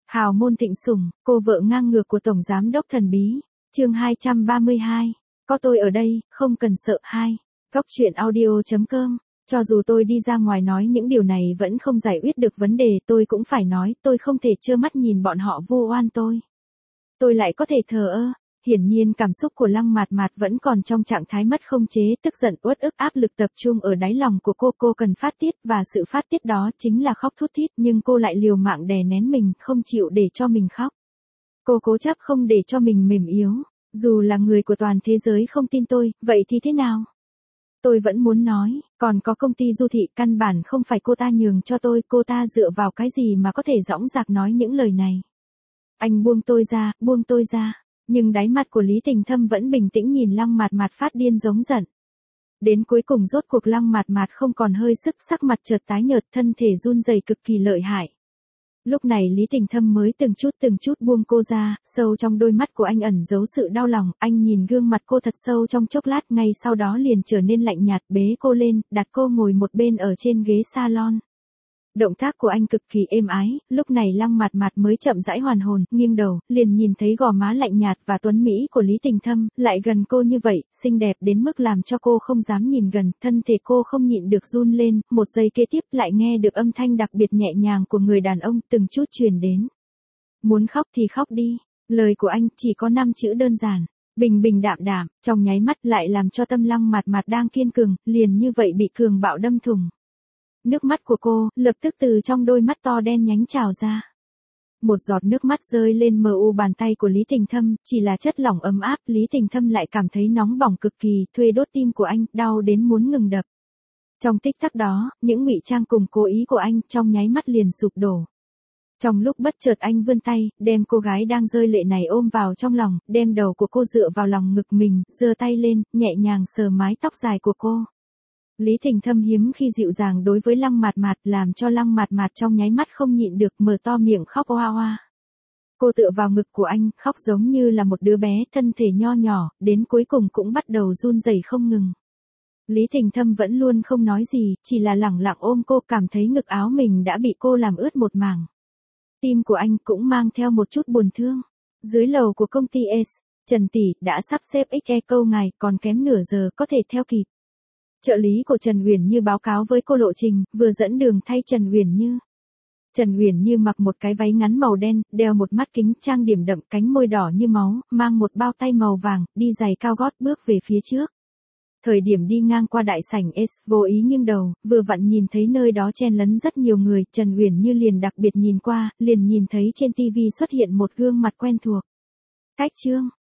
Hào môn thịnh sủng, cô vợ ngang ngược của Tổng Giám đốc thần bí. Chương 232. Có tôi ở đây, không cần sợ. 2. Góc truyện audio.com. Cho dù tôi đi ra ngoài nói những điều này vẫn không giải quyết được vấn đề, tôi cũng phải nói, tôi không thể trơ mắt nhìn bọn họ vu oan tôi. Tôi lại có thể thờ ơ. Hiển nhiên cảm xúc của Lăng Mạt Mạt vẫn còn trong trạng thái mất không chế, tức giận, uất ức, áp lực tập trung ở đáy lòng của cô cần phát tiết, và sự phát tiết đó chính là khóc thút thít, nhưng cô lại liều mạng đè nén mình, không chịu để cho mình khóc. Cô cố chấp không để cho mình mềm yếu, dù là người của toàn thế giới không tin tôi, vậy thì thế nào? Tôi vẫn muốn nói, còn có công ty Du Thị, căn bản không phải cô ta nhường cho tôi, cô ta dựa vào cái gì mà có thể dõng dạc nói những lời này? Anh buông tôi ra, buông tôi ra. Nhưng đáy mặt của Lý Tình Thâm vẫn bình tĩnh nhìn Lăng Mạt Mạt phát điên giống giận. Đến cuối cùng rốt cuộc Lăng Mạt Mạt không còn hơi sức, sắc mặt chợt tái nhợt, thân thể run rẩy cực kỳ lợi hại. Lúc này Lý Tình Thâm mới từng chút buông cô ra, sâu trong đôi mắt của anh ẩn giấu sự đau lòng, anh nhìn gương mặt cô thật sâu trong chốc lát, ngay sau đó liền trở nên lạnh nhạt, bế cô lên, đặt cô ngồi một bên ở trên ghế salon. Động tác của anh cực kỳ êm ái, lúc này Lăng Mạt Mạt mới chậm rãi hoàn hồn, nghiêng đầu, liền nhìn thấy gò má lạnh nhạt và tuấn mỹ của Lý Tình Thâm, lại gần cô như vậy, xinh đẹp đến mức làm cho cô không dám nhìn gần, thân thể cô không nhịn được run lên, một giây kế tiếp lại nghe được âm thanh đặc biệt nhẹ nhàng của người đàn ông từng chút truyền đến. Muốn khóc thì khóc đi, lời của anh chỉ có 5 chữ đơn giản, bình bình đạm đạm, trong nháy mắt lại làm cho tâm Lăng Mạt Mạt đang kiên cường, liền như vậy bị cường bạo đâm thủng. Nước mắt của cô, lập tức từ trong đôi mắt to đen nhánh trào ra. Một giọt nước mắt rơi lên mờ u bàn tay của Lý Tình Thâm, chỉ là chất lỏng ấm áp, Lý Tình Thâm lại cảm thấy nóng bỏng cực kỳ, thuê đốt tim của anh, đau đến muốn ngừng đập. Trong tích tắc đó, những ngụy trang cùng cố ý của anh, trong nháy mắt liền sụp đổ. Trong lúc bất chợt anh vươn tay, đem cô gái đang rơi lệ này ôm vào trong lòng, đem đầu của cô dựa vào lòng ngực mình, giơ tay lên, nhẹ nhàng sờ mái tóc dài của cô. Lý Tình Thâm hiếm khi dịu dàng đối với Lăng Mạt Mạt, làm cho Lăng Mạt Mạt trong nháy mắt không nhịn được mở to miệng khóc oa oa. Cô tựa vào ngực của anh, khóc giống như là một đứa bé, thân thể nho nhỏ, đến cuối cùng cũng bắt đầu run rẩy không ngừng. Lý Tình Thâm vẫn luôn không nói gì, chỉ là lẳng lặng ôm cô, cảm thấy ngực áo mình đã bị cô làm ướt một mảng. Tim của anh cũng mang theo một chút buồn thương. Dưới lầu của công ty S, Trần tỷ đã sắp xếp XE câu ngài, còn kém nửa giờ có thể theo kịp. Trợ lý của Trần Uyển Như báo cáo với cô lộ trình, vừa dẫn đường thay Trần Uyển Như. Trần Uyển Như mặc một cái váy ngắn màu đen, đeo một mắt kính, trang điểm đậm, cánh môi đỏ như máu, mang một bao tay màu vàng, đi giày cao gót bước về phía trước. Thời điểm đi ngang qua đại sảnh S, vô ý nghiêng đầu, vừa vặn nhìn thấy nơi đó chen lấn rất nhiều người, Trần Uyển Như liền đặc biệt nhìn qua, liền nhìn thấy trên TV xuất hiện một gương mặt quen thuộc. Cách Trương,